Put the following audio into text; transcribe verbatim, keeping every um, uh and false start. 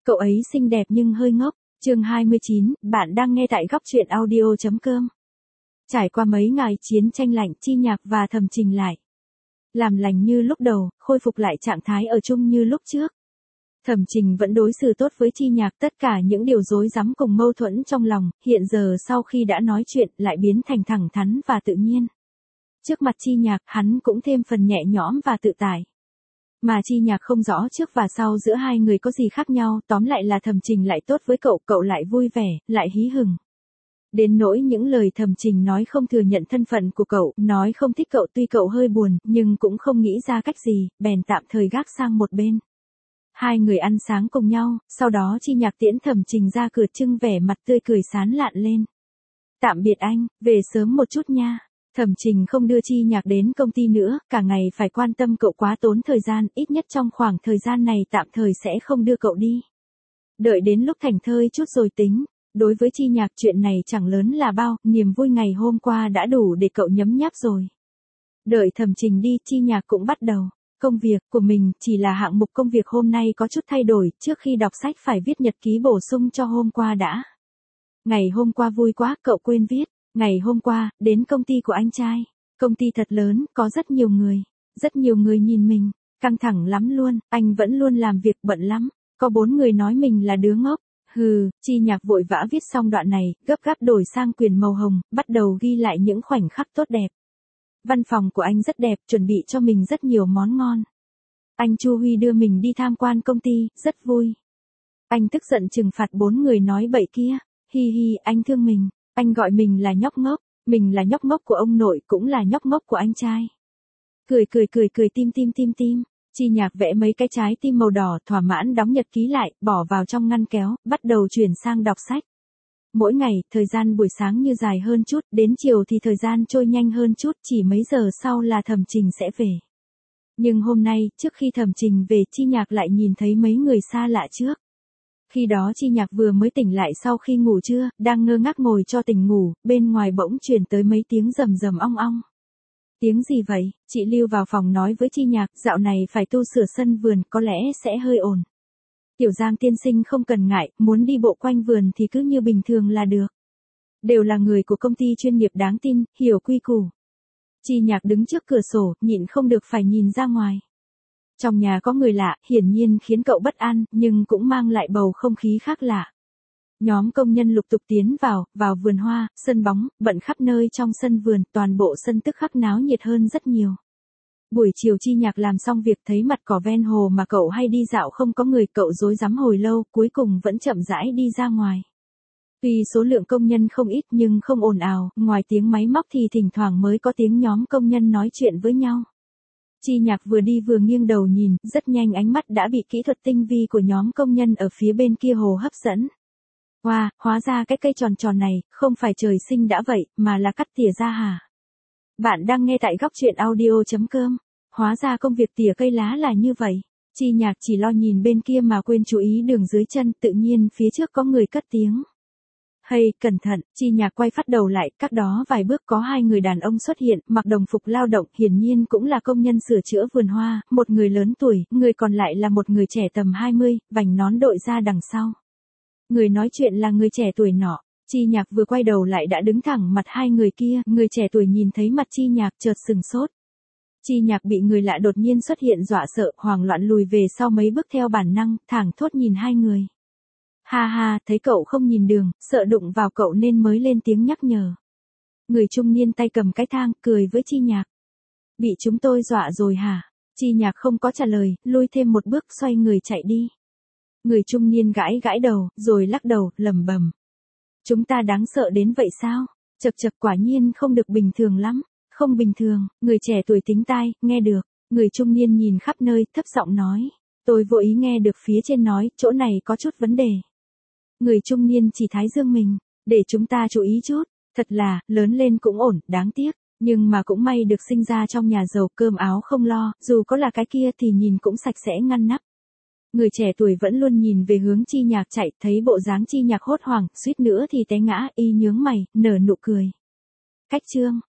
Cậu ấy xinh đẹp nhưng hơi ngốc. Chương hai mươi chín, bạn đang nghe tại góc truyện audio chấm com. Trải qua mấy ngày chiến tranh lạnh, Chi Nhạc và Thẩm Trình lại làm lành như lúc đầu, khôi phục lại trạng thái ở chung như lúc trước. Thẩm Trình vẫn đối xử tốt với Chi Nhạc, tất cả những điều rối rắm cùng mâu thuẫn trong lòng, hiện giờ sau khi đã nói chuyện lại biến thành thẳng thắn và tự nhiên. Trước mặt Chi Nhạc, hắn cũng thêm phần nhẹ nhõm và tự tại. Mà Chi Nhạc không rõ trước và sau giữa hai người có gì khác nhau, tóm lại là Thẩm Trình lại tốt với cậu, cậu lại vui vẻ, lại hí hửng. Đến nỗi những lời Thẩm Trình nói không thừa nhận thân phận của cậu, nói không thích cậu, tuy cậu hơi buồn, nhưng cũng không nghĩ ra cách gì, bèn tạm thời gác sang một bên. Hai người ăn sáng cùng nhau, sau đó Chi Nhạc tiễn Thẩm Trình ra cửa, trưng vẻ mặt tươi cười sán lạn lên. Tạm biệt anh, về sớm một chút nha. Thẩm Trình không đưa Chi Nhạc đến công ty nữa, cả ngày phải quan tâm cậu quá tốn thời gian, ít nhất trong khoảng thời gian này tạm thời sẽ không đưa cậu đi. Đợi đến lúc thành thơi chút rồi tính. Đối với Chi Nhạc chuyện này chẳng lớn là bao, niềm vui ngày hôm qua đã đủ để cậu nhấm nháp rồi. Đợi Thẩm Trình đi, Chi Nhạc cũng bắt đầu. Công việc của mình chỉ là hạng mục công việc hôm nay có chút thay đổi, trước khi đọc sách phải viết nhật ký bổ sung cho hôm qua đã. Ngày hôm qua vui quá, cậu quên viết. Ngày hôm qua, đến công ty của anh trai. Công ty thật lớn, có rất nhiều người. Rất nhiều người nhìn mình. Căng thẳng lắm luôn, anh vẫn luôn làm việc bận lắm. Có bốn người nói mình là đứa ngốc. Hừ, Chi Nhạc vội vã viết xong đoạn này, gấp gáp đổi sang quyển màu hồng, bắt đầu ghi lại những khoảnh khắc tốt đẹp. Văn phòng của anh rất đẹp, chuẩn bị cho mình rất nhiều món ngon. Anh Chu Huy đưa mình đi tham quan công ty, rất vui. Anh tức giận trừng phạt bốn người nói bậy kia. Hi hi, anh thương mình. Anh gọi mình là nhóc ngốc, mình là nhóc ngốc của ông nội, cũng là nhóc ngốc của anh trai. Cười cười cười cười tim tim tim tim. Chi Nhạc vẽ mấy cái trái tim màu đỏ, thỏa mãn đóng nhật ký lại, bỏ vào trong ngăn kéo, bắt đầu chuyển sang đọc sách. Mỗi ngày, thời gian buổi sáng như dài hơn chút, đến chiều thì thời gian trôi nhanh hơn chút, chỉ mấy giờ sau là Thẩm Trình sẽ về. Nhưng hôm nay, trước khi Thẩm Trình về, Chi Nhạc lại nhìn thấy mấy người xa lạ trước. Khi đó Chi Nhạc vừa mới tỉnh lại sau khi ngủ trưa, đang ngơ ngác ngồi cho tỉnh ngủ, bên ngoài bỗng truyền tới mấy tiếng rầm rầm ong ong. Tiếng gì vậy? Chị Lưu vào phòng nói với Chi Nhạc, dạo này phải tu sửa sân vườn, có lẽ sẽ hơi ồn. Tiểu Giang tiên sinh không cần ngại, muốn đi bộ quanh vườn thì cứ như bình thường là được. Đều là người của công ty chuyên nghiệp đáng tin, hiểu quy củ. Chi Nhạc đứng trước cửa sổ, nhịn không được phải nhìn ra ngoài. Trong nhà có người lạ, hiển nhiên khiến cậu bất an, nhưng cũng mang lại bầu không khí khác lạ. Nhóm công nhân lục tục tiến vào, vào vườn hoa, sân bóng, bận khắp nơi trong sân vườn, toàn bộ sân tức khắc náo nhiệt hơn rất nhiều. Buổi chiều Chi Nhạc làm xong việc thấy mặt cỏ ven hồ mà cậu hay đi dạo không có người, cậu rối rắm hồi lâu, cuối cùng vẫn chậm rãi đi ra ngoài. Tuy số lượng công nhân không ít nhưng không ồn ào, ngoài tiếng máy móc thì thỉnh thoảng mới có tiếng nhóm công nhân nói chuyện với nhau. Chi Nhạc vừa đi vừa nghiêng đầu nhìn, rất nhanh ánh mắt đã bị kỹ thuật tinh vi của nhóm công nhân ở phía bên kia hồ hấp dẫn. Wow, hóa ra cái cây tròn tròn này, không phải trời sinh đã vậy, mà là cắt tỉa ra hả? Bạn đang nghe tại góc truyện audio chấm com. Hóa ra công việc tỉa cây lá là như vậy. Chi Nhạc chỉ lo nhìn bên kia mà quên chú ý đường dưới chân, tự nhiên phía trước có người cất tiếng. Hey, cẩn thận, Chi Nhạc quay phát đầu lại, cách đó vài bước có hai người đàn ông xuất hiện, mặc đồng phục lao động, hiển nhiên cũng là công nhân sửa chữa vườn hoa, một người lớn tuổi, người còn lại là một người trẻ tầm hai mươi, vành nón đội ra đằng sau. Người nói chuyện là người trẻ tuổi nọ. Chi Nhạc vừa quay đầu lại đã đứng thẳng mặt hai người kia, người trẻ tuổi nhìn thấy mặt Chi Nhạc chợt sừng sốt. Chi Nhạc bị người lạ đột nhiên xuất hiện dọa sợ, hoảng loạn lùi về sau mấy bước theo bản năng, thảng thốt nhìn hai người. Ha ha, thấy cậu không nhìn đường, sợ đụng vào cậu nên mới lên tiếng nhắc nhở. Người trung niên tay cầm cái thang, cười với Chi Nhạc. Bị chúng tôi dọa rồi hả? Chi Nhạc không có trả lời, lui thêm một bước xoay người chạy đi. Người trung niên gãi gãi đầu, rồi lắc đầu, lẩm bẩm. Chúng ta đáng sợ đến vậy sao? Chật chật, quả nhiên không được bình thường lắm. Không bình thường, người trẻ tuổi tính tai, nghe được. Người trung niên nhìn khắp nơi, thấp giọng nói. Tôi vô ý nghe được phía trên nói, chỗ này có chút vấn đề. Người trung niên chỉ thái dương mình, để chúng ta chú ý chút. Thật là, lớn lên cũng ổn, đáng tiếc. Nhưng mà cũng may được sinh ra trong nhà giàu, cơm áo không lo, dù có là cái kia thì nhìn cũng sạch sẽ ngăn nắp. Người trẻ tuổi vẫn luôn nhìn về hướng Chi Nhạc chạy, thấy bộ dáng Chi Nhạc hốt hoảng, suýt nữa thì té ngã, y nhướng mày, nở nụ cười. Cách chương,